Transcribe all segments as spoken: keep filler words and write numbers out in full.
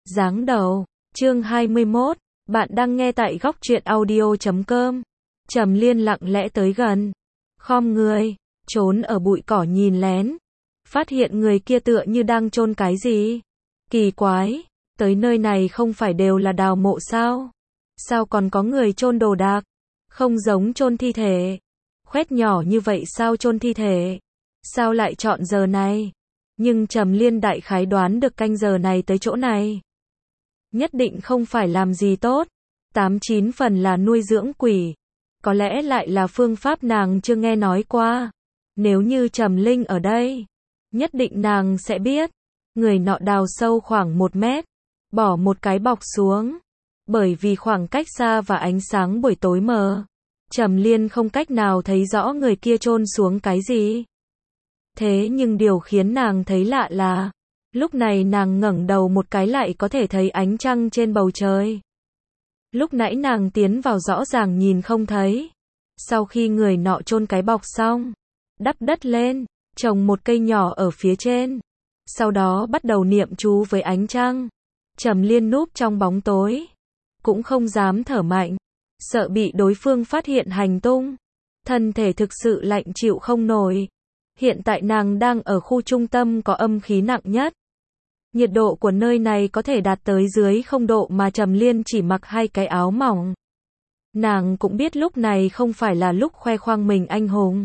Giáng đầu, chương hai mươi mốt, bạn đang nghe tại góc truyện audio chấm com. Trầm Liên lặng lẽ tới gần, khom người, trốn ở bụi cỏ nhìn lén, phát hiện người kia tựa như đang chôn cái gì. Kỳ quái, tới nơi này không phải đều là đào mộ sao? Sao còn có người chôn đồ đạc? Không giống chôn thi thể. Khoét nhỏ như vậy sao chôn thi thể? Sao lại chọn giờ này? Nhưng Trầm Liên đại khái đoán được canh giờ này tới chỗ này nhất định không phải làm gì tốt, tám chín phần là nuôi dưỡng quỷ, có lẽ lại là phương pháp nàng chưa nghe nói qua. Nếu như Trầm Linh ở đây, nhất định nàng sẽ biết. Người nọ đào sâu khoảng một mét, bỏ một cái bọc xuống, bởi vì khoảng cách xa và ánh sáng buổi tối mờ, Trầm Liên không cách nào thấy rõ người kia chôn xuống cái gì. Thế nhưng điều khiến nàng thấy lạ là, lúc này nàng ngẩng đầu một cái lại có thể thấy ánh trăng trên bầu trời. Lúc nãy nàng tiến vào rõ ràng nhìn không thấy. Sau khi người nọ chôn cái bọc xong, đắp đất lên, trồng một cây nhỏ ở phía trên. Sau đó bắt đầu niệm chú với ánh trăng. Trầm Liên núp trong bóng tối, cũng không dám thở mạnh, sợ bị đối phương phát hiện hành tung. Thân thể thực sự lạnh chịu không nổi. Hiện tại nàng đang ở khu trung tâm có âm khí nặng nhất. Nhiệt độ của nơi này có thể đạt tới dưới không độ mà Trầm Liên chỉ mặc hai cái áo mỏng. Nàng cũng biết lúc này không phải là lúc khoe khoang mình anh hùng.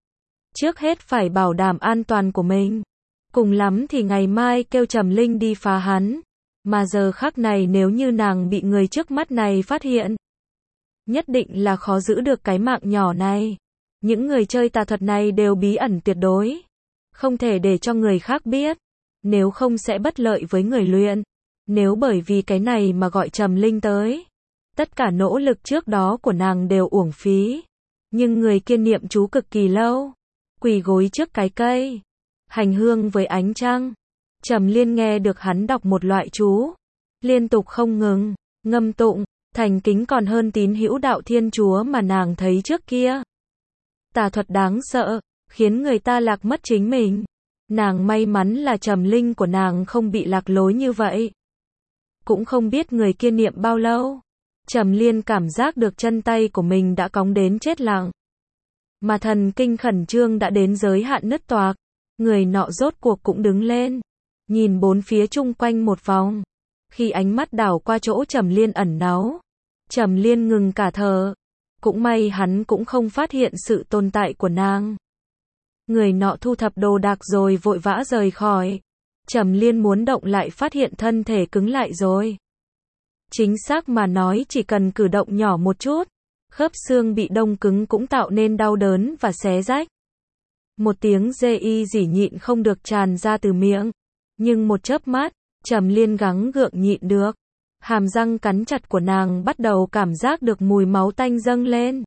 Trước hết phải bảo đảm an toàn của mình. Cùng lắm thì ngày mai kêu Trầm Linh đi phá hắn. Mà giờ khắc này nếu như nàng bị người trước mắt này phát hiện, nhất định là khó giữ được cái mạng nhỏ này. Những người chơi tà thuật này đều bí ẩn tuyệt đối, không thể để cho người khác biết, nếu không sẽ bất lợi với người luyện. Nếu bởi vì cái này mà gọi Trầm Linh tới, tất cả nỗ lực trước đó của nàng đều uổng phí. Nhưng người kia niệm chú cực kỳ lâu, quỳ gối trước cái cây, hành hương với ánh trăng. Trầm Liên nghe được hắn đọc một loại chú, liên tục không ngừng, ngâm tụng, thành kính còn hơn tín hữu đạo Thiên Chúa mà nàng thấy trước kia. Tà thuật đáng sợ, khiến người ta lạc mất chính mình. Nàng may mắn là Trầm Linh của nàng không bị lạc lối như vậy. Cũng không biết người kia niệm bao lâu. Trầm Liên cảm giác được chân tay của mình đã cóng đến chết lặng. Mà thần kinh khẩn trương đã đến giới hạn nứt toạc. Người nọ rốt cuộc cũng đứng lên, nhìn bốn phía chung quanh một vòng. Khi ánh mắt đảo qua chỗ Trầm Liên ẩn náu, Trầm Liên ngừng cả thở. Cũng may hắn cũng không phát hiện sự tồn tại của nàng. Người nọ thu thập đồ đạc rồi vội vã rời khỏi. Trầm Liên muốn động lại phát hiện thân thể cứng lại rồi. Chính xác mà nói chỉ cần cử động nhỏ một chút, khớp xương bị đông cứng cũng tạo nên đau đớn và xé rách. Một tiếng dê y dỉ nhịn không được tràn ra từ miệng. Nhưng một chớp mắt, Trầm Liên gắng gượng nhịn được. Hàm răng cắn chặt của nàng bắt đầu cảm giác được mùi máu tanh dâng lên.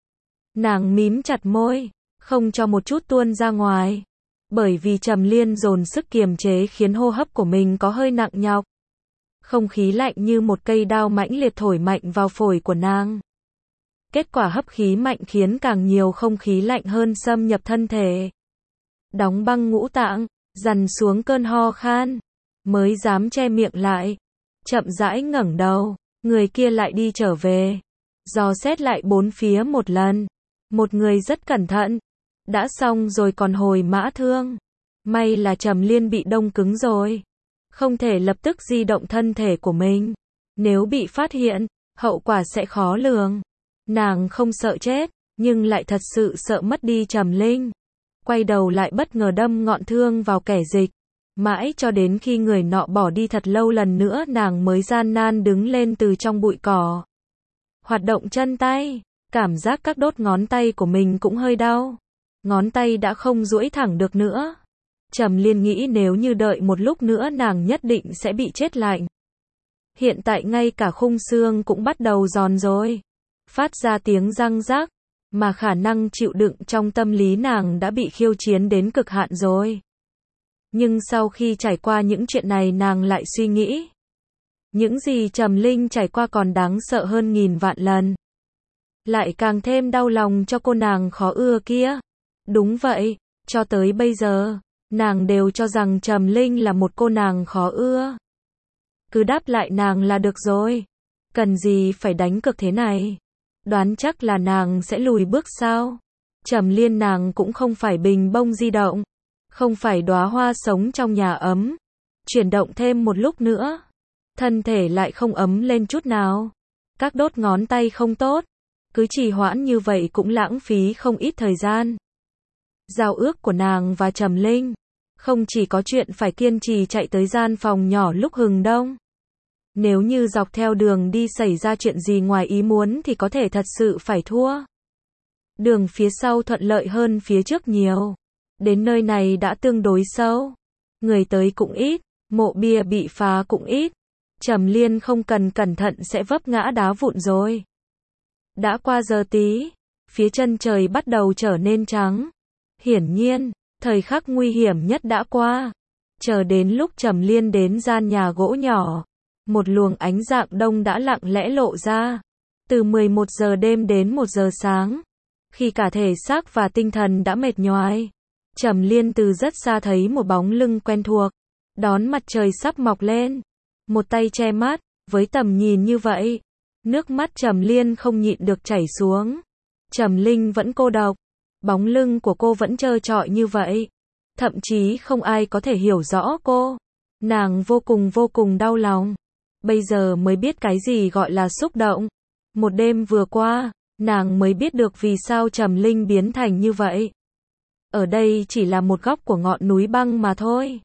Nàng mím chặt môi, không cho một chút tuôn ra ngoài. Bởi vì Trầm Liên dồn sức kiềm chế khiến hô hấp của mình có hơi nặng nhọc. Không khí lạnh như một cây đao mãnh liệt thổi mạnh vào phổi của nàng. Kết quả hấp khí mạnh khiến càng nhiều không khí lạnh hơn xâm nhập thân thể. Đóng băng ngũ tạng, dằn xuống cơn ho khan, mới dám che miệng lại. Chậm rãi ngẩng đầu, người kia lại đi trở về. Dò xét lại bốn phía một lần. Một người rất cẩn thận. Đã xong rồi còn hồi mã thương. May là Trầm Liên bị đông cứng rồi. Không thể lập tức di động thân thể của mình. Nếu bị phát hiện, hậu quả sẽ khó lường. Nàng không sợ chết, nhưng lại thật sự sợ mất đi Trầm Linh. Quay đầu lại bất ngờ đâm ngọn thương vào kẻ dịch. Mãi cho đến khi người nọ bỏ đi thật lâu lần nữa nàng mới gian nan đứng lên từ trong bụi cỏ. Hoạt động chân tay, cảm giác các đốt ngón tay của mình cũng hơi đau. Ngón tay đã không duỗi thẳng được nữa. Trầm Liên nghĩ nếu như đợi một lúc nữa nàng nhất định sẽ bị chết lạnh. Hiện tại ngay cả khung xương cũng bắt đầu giòn rồi. Phát ra tiếng răng rác, mà khả năng chịu đựng trong tâm lý nàng đã bị khiêu chiến đến cực hạn rồi. Nhưng sau khi trải qua những chuyện này nàng lại suy nghĩ. Những gì Trầm Linh trải qua còn đáng sợ hơn nghìn vạn lần. Lại càng thêm đau lòng cho cô nàng khó ưa kia. Đúng vậy, cho tới bây giờ, nàng đều cho rằng Trầm Linh là một cô nàng khó ưa. cứ đáp lại nàng là được rồi. Cần gì phải đánh cược thế này? Đoán chắc là nàng sẽ lùi bước sao? Trầm Liên nàng cũng không phải bình bông di động, không phải đóa hoa sống trong nhà ấm. Chuyển động thêm một lúc nữa, thân thể lại không ấm lên chút nào. Các đốt ngón tay không tốt, cứ trì hoãn như vậy cũng lãng phí không ít thời gian. Giao ước của nàng và Trầm Linh, không chỉ có chuyện phải kiên trì chạy tới gian phòng nhỏ lúc hừng đông. Nếu như dọc theo đường đi xảy ra chuyện gì ngoài ý muốn thì có thể thật sự phải thua. Đường phía sau thuận lợi hơn phía trước nhiều. Đến nơi này đã tương đối sâu. Người tới cũng ít, mộ bia bị phá cũng ít. Trầm Liên không cần cẩn thận sẽ vấp ngã đá vụn rồi. Đã qua giờ tí, phía chân trời bắt đầu trở nên trắng. Hiển nhiên, thời khắc nguy hiểm nhất đã qua. Chờ đến lúc Trầm Liên đến gian nhà gỗ nhỏ, một luồng ánh dạng đông đã lặng lẽ lộ ra. Từ mười một giờ đêm đến một giờ sáng, khi cả thể xác và tinh thần đã mệt nhoài, Trầm Liên từ rất xa thấy một bóng lưng quen thuộc. Đón mặt trời sắp mọc lên, một tay che mắt, với tầm nhìn như vậy, nước mắt Trầm Liên không nhịn được chảy xuống. Trầm Linh vẫn cô độc, bóng lưng của cô vẫn trơ trọi như vậy, thậm chí không ai có thể hiểu rõ cô. Nàng vô cùng vô cùng đau lòng, bây giờ mới biết cái gì gọi là xúc động. Một đêm vừa qua, nàng mới biết được vì sao Trầm Linh biến thành như vậy. Ở đây chỉ là một góc của ngọn núi băng mà thôi.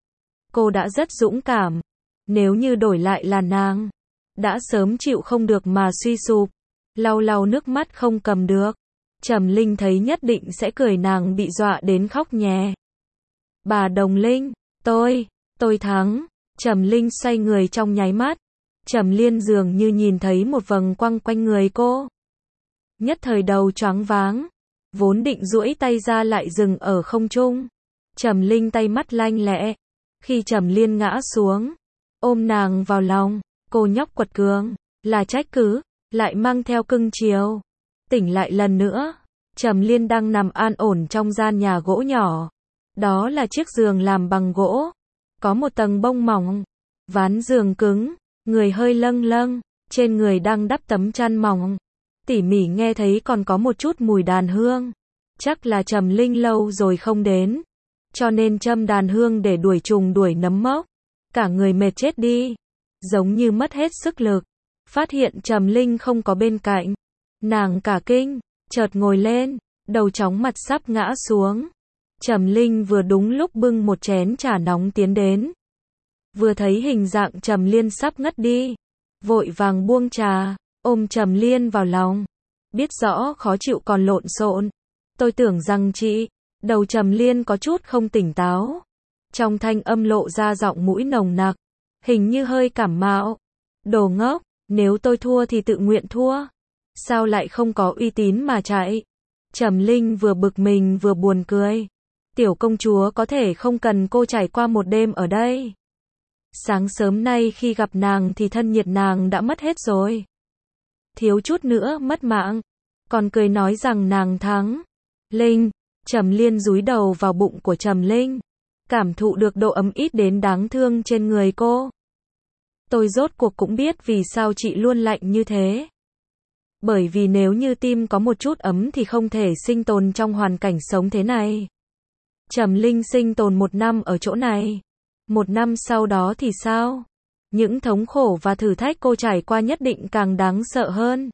Cô đã rất dũng cảm. Nếu như đổi lại là nàng, đã sớm chịu không được mà suy sụp, lau lau nước mắt không cầm được. Trầm Linh thấy nhất định sẽ cười nàng bị dọa đến khóc nhè. Bà Đồng Linh, tôi, tôi thắng. Trầm Linh xoay người trong nháy mắt. Trầm Liên dường như nhìn thấy một vầng quang quanh người cô. Nhất thời đầu choáng váng, vốn định duỗi tay ra lại dừng ở không trung. Trầm Linh tay mắt lanh lẹ. Khi Trầm Liên ngã xuống, ôm nàng vào lòng, cô nhóc quật cường, là trách cứ, lại mang theo cưng chiều. Tỉnh lại lần nữa, Trầm Liên đang nằm an ổn trong gian nhà gỗ nhỏ. Đó là chiếc giường làm bằng gỗ, có một tầng bông mỏng, ván giường cứng, người hơi lâng lâng, trên người đang đắp tấm chăn mỏng. Tỉ mỉ nghe thấy còn có một chút mùi đàn hương. Chắc là Trầm Linh lâu rồi không đến, cho nên châm đàn hương để đuổi trùng đuổi nấm mốc. Cả người mệt chết đi, giống như mất hết sức lực. Phát hiện Trầm Linh không có bên cạnh, nàng cả kinh, chợt ngồi lên, đầu chóng mặt sắp ngã xuống. Trầm Linh vừa đúng lúc bưng một chén trà nóng tiến đến. Vừa thấy hình dạng Trầm Liên sắp ngất đi, vội vàng buông trà, ôm Trầm Liên vào lòng. Biết rõ khó chịu còn lộn xộn. Tôi tưởng rằng chị, đầu Trầm Liên có chút không tỉnh táo. Trong thanh âm lộ ra giọng mũi nồng nặc, hình như hơi cảm mạo. Đồ ngốc, nếu tôi thua thì tự nguyện thua. Sao lại không có uy tín mà chạy? Trầm Linh vừa bực mình vừa buồn cười. Tiểu công chúa có thể không cần cô trải qua một đêm ở đây. Sáng sớm nay khi gặp nàng thì thân nhiệt nàng đã mất hết rồi. Thiếu chút nữa mất mạng. Còn cười nói rằng nàng thắng. Linh, Trầm Liên dúi đầu vào bụng của Trầm Linh, cảm thụ được độ ấm ít đến đáng thương trên người cô. Tôi rốt cuộc cũng biết vì sao chị luôn lạnh như thế. Bởi vì nếu như tim có một chút ấm thì không thể sinh tồn trong hoàn cảnh sống thế này. Trầm Linh sinh tồn một năm ở chỗ này. Một năm sau đó thì sao? Những thống khổ và thử thách cô trải qua nhất định càng đáng sợ hơn.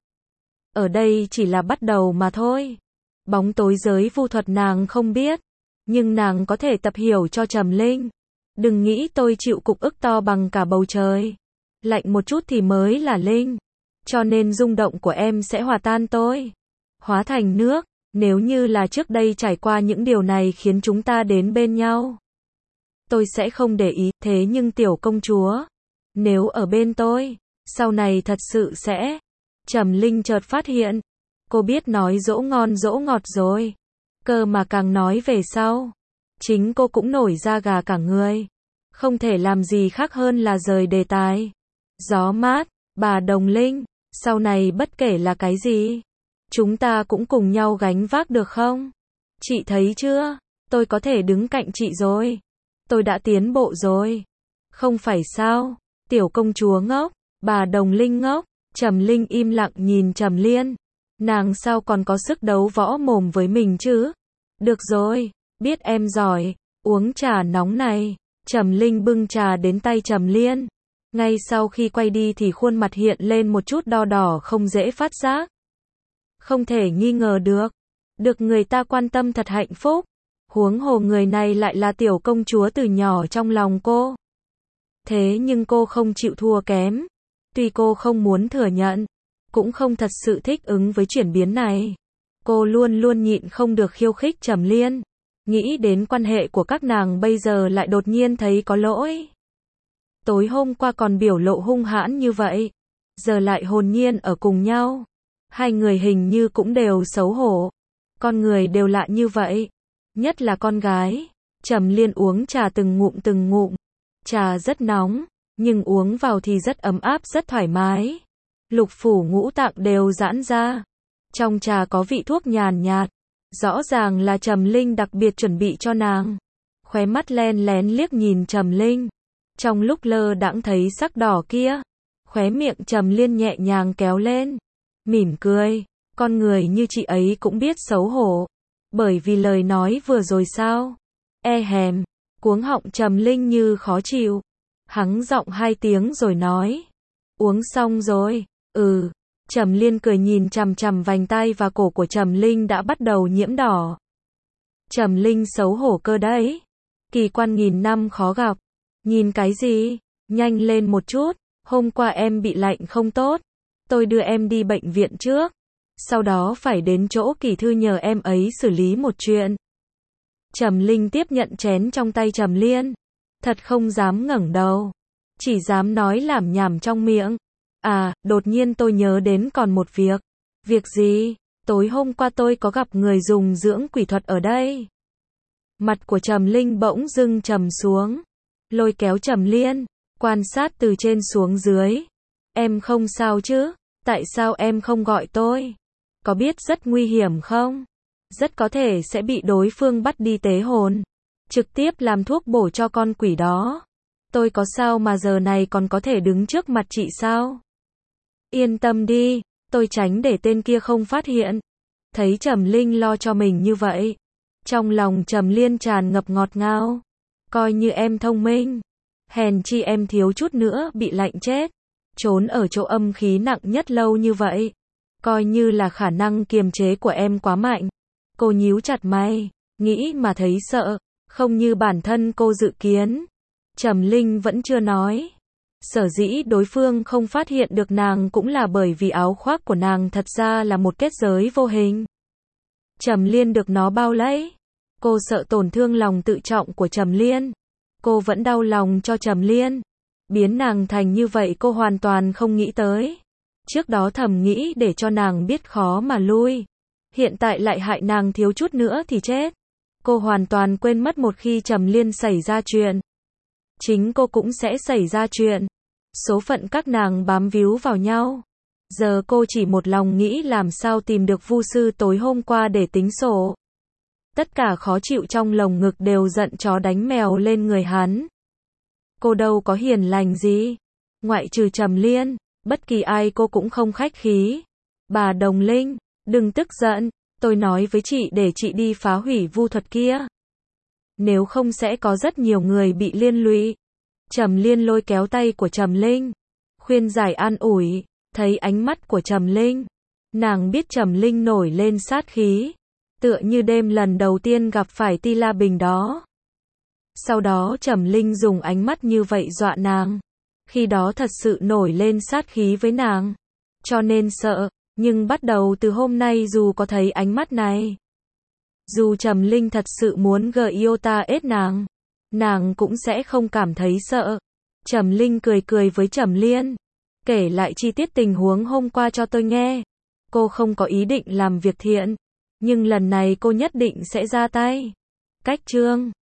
Ở đây chỉ là bắt đầu mà thôi. Bóng tối giới vu thuật nàng không biết, nhưng nàng có thể tập hiểu cho Trầm Linh. Đừng nghĩ tôi chịu cục ức to bằng cả bầu trời. Lạnh một chút thì mới là Linh. Cho nên rung động của em sẽ hòa tan tôi, hóa thành nước. Nếu như là trước đây trải qua những điều này khiến chúng ta đến bên nhau, tôi sẽ không để ý. Thế nhưng tiểu công chúa, nếu ở bên tôi, sau này thật sự sẽ... Trầm Linh chợt phát hiện, cô biết nói dỗ ngon dỗ ngọt rồi. Cơ mà càng nói về sau, chính cô cũng nổi da gà cả người. Không thể làm gì khác hơn là rời đề tài. Gió mát, bà Đồng Linh, sau này bất kể là cái gì, chúng ta cũng cùng nhau gánh vác được không? Chị thấy chưa? Tôi có thể đứng cạnh chị rồi. Tôi đã tiến bộ rồi. Không phải sao? Tiểu công chúa ngốc, bà Đồng Linh ngốc, Trầm Linh im lặng nhìn Trầm Liên. Nàng sao còn có sức đấu võ mồm với mình chứ? Được rồi, biết em giỏi, uống trà nóng này. Trầm Linh bưng trà đến tay Trầm Liên. Ngay sau khi quay đi thì khuôn mặt hiện lên một chút đo đỏ không dễ phát giác. Không thể nghi ngờ được. Được người ta quan tâm thật hạnh phúc. Huống hồ người này lại là tiểu công chúa từ nhỏ trong lòng cô. Thế nhưng cô không chịu thua kém. Tuy cô không muốn thừa nhận, cũng không thật sự thích ứng với chuyển biến này. Cô luôn luôn nhịn không được khiêu khích Trầm Liên. Nghĩ đến quan hệ của các nàng bây giờ lại đột nhiên thấy có lỗi. Tối hôm qua còn biểu lộ hung hãn như vậy, giờ lại hồn nhiên ở cùng nhau. Hai người hình như cũng đều xấu hổ. Con người đều lạ như vậy. Nhất là con gái. Trầm Liên uống trà từng ngụm từng ngụm. Trà rất nóng, nhưng uống vào thì rất ấm áp rất thoải mái. Lục phủ ngũ tạng đều giãn ra. Trong trà có vị thuốc nhàn nhạt. Rõ ràng là Trầm Linh đặc biệt chuẩn bị cho nàng. Khóe mắt len lén liếc nhìn Trầm Linh. Trong lúc lơ đãng thấy sắc đỏ kia, khóe miệng Trầm Liên nhẹ nhàng kéo lên. Mỉm cười, con người như chị ấy cũng biết xấu hổ. Bởi vì lời nói vừa rồi sao? E hèm, cuống họng Trầm Linh như khó chịu. Hắng giọng hai tiếng rồi nói. Uống xong rồi, ừ. Trầm Liên cười nhìn chằm chằm vành tay và cổ của Trầm Linh đã bắt đầu nhiễm đỏ. Trầm Linh xấu hổ cơ đấy. Kỳ quan nghìn năm khó gặp. Nhìn cái gì? Nhanh lên một chút. Hôm qua em bị lạnh không tốt. Tôi đưa em đi bệnh viện trước. Sau đó phải đến chỗ Kỳ Thư nhờ em ấy xử lý một chuyện. Trầm Linh tiếp nhận chén trong tay Trầm Liên. Thật không dám ngẩng đầu. Chỉ dám nói lảm nhảm trong miệng. À, đột nhiên tôi nhớ đến còn một việc. Việc gì? Tối hôm qua tôi có gặp người dùng dưỡng quỷ thuật ở đây. Mặt của Trầm Linh bỗng dưng trầm xuống. Lôi kéo Trầm Liên, quan sát từ trên xuống dưới. Em không sao chứ? Tại sao em không gọi tôi? Có biết rất nguy hiểm không? Rất có thể sẽ bị đối phương bắt đi tế hồn. Trực tiếp làm thuốc bổ cho con quỷ đó. Tôi có sao mà giờ này còn có thể đứng trước mặt chị sao? Yên tâm đi, tôi tránh để tên kia không phát hiện. Thấy Trầm Linh lo cho mình như vậy, trong lòng Trầm Liên tràn ngập ngọt ngào. Coi như em thông minh. Hèn chi em thiếu chút nữa bị lạnh chết. Trốn ở chỗ âm khí nặng nhất lâu như vậy. Coi như là khả năng kiềm chế của em quá mạnh. Cô nhíu chặt mày, nghĩ mà thấy sợ, không như bản thân cô dự kiến. Trầm Linh vẫn chưa nói. Sở dĩ đối phương không phát hiện được nàng cũng là bởi vì áo khoác của nàng thật ra là một kết giới vô hình. Trầm Liên được nó bao lấy. Cô sợ tổn thương lòng tự trọng của Trầm Liên. Cô vẫn đau lòng cho Trầm Liên. Biến nàng thành như vậy cô hoàn toàn không nghĩ tới. Trước đó thầm nghĩ để cho nàng biết khó mà lui. Hiện tại lại hại nàng thiếu chút nữa thì chết. Cô hoàn toàn quên mất một khi Trầm Liên xảy ra chuyện, chính cô cũng sẽ xảy ra chuyện. Số phận các nàng bám víu vào nhau. Giờ cô chỉ một lòng nghĩ làm sao tìm được vu sư tối hôm qua để tính sổ. Tất cả khó chịu trong lồng ngực đều giận chó đánh mèo lên người hắn. Cô đâu có hiền lành gì. Ngoại trừ Trầm Liên, bất kỳ ai cô cũng không khách khí. Bà Đồng Linh, đừng tức giận. Tôi nói với chị để chị đi phá hủy vu thuật kia. Nếu không sẽ có rất nhiều người bị liên lụy. Trầm Liên lôi kéo tay của Trầm Linh, khuyên giải an ủi. Thấy ánh mắt của Trầm Linh, nàng biết Trầm Linh nổi lên sát khí, tựa như đêm lần đầu tiên gặp phải Ti La Bình đó. Sau đó Trầm Linh dùng ánh mắt như vậy dọa nàng. Khi đó thật sự nổi lên sát khí với nàng, cho nên sợ. Nhưng bắt đầu từ hôm nay dù có thấy ánh mắt này, dù Trầm Linh thật sự muốn gợi yêu ta ết nàng, nàng cũng sẽ không cảm thấy sợ. Trầm Linh cười cười với Trầm Liên, kể lại chi tiết tình huống hôm qua cho tôi nghe. Cô không có ý định làm việc thiện, nhưng lần này cô nhất định sẽ ra tay. Cách chương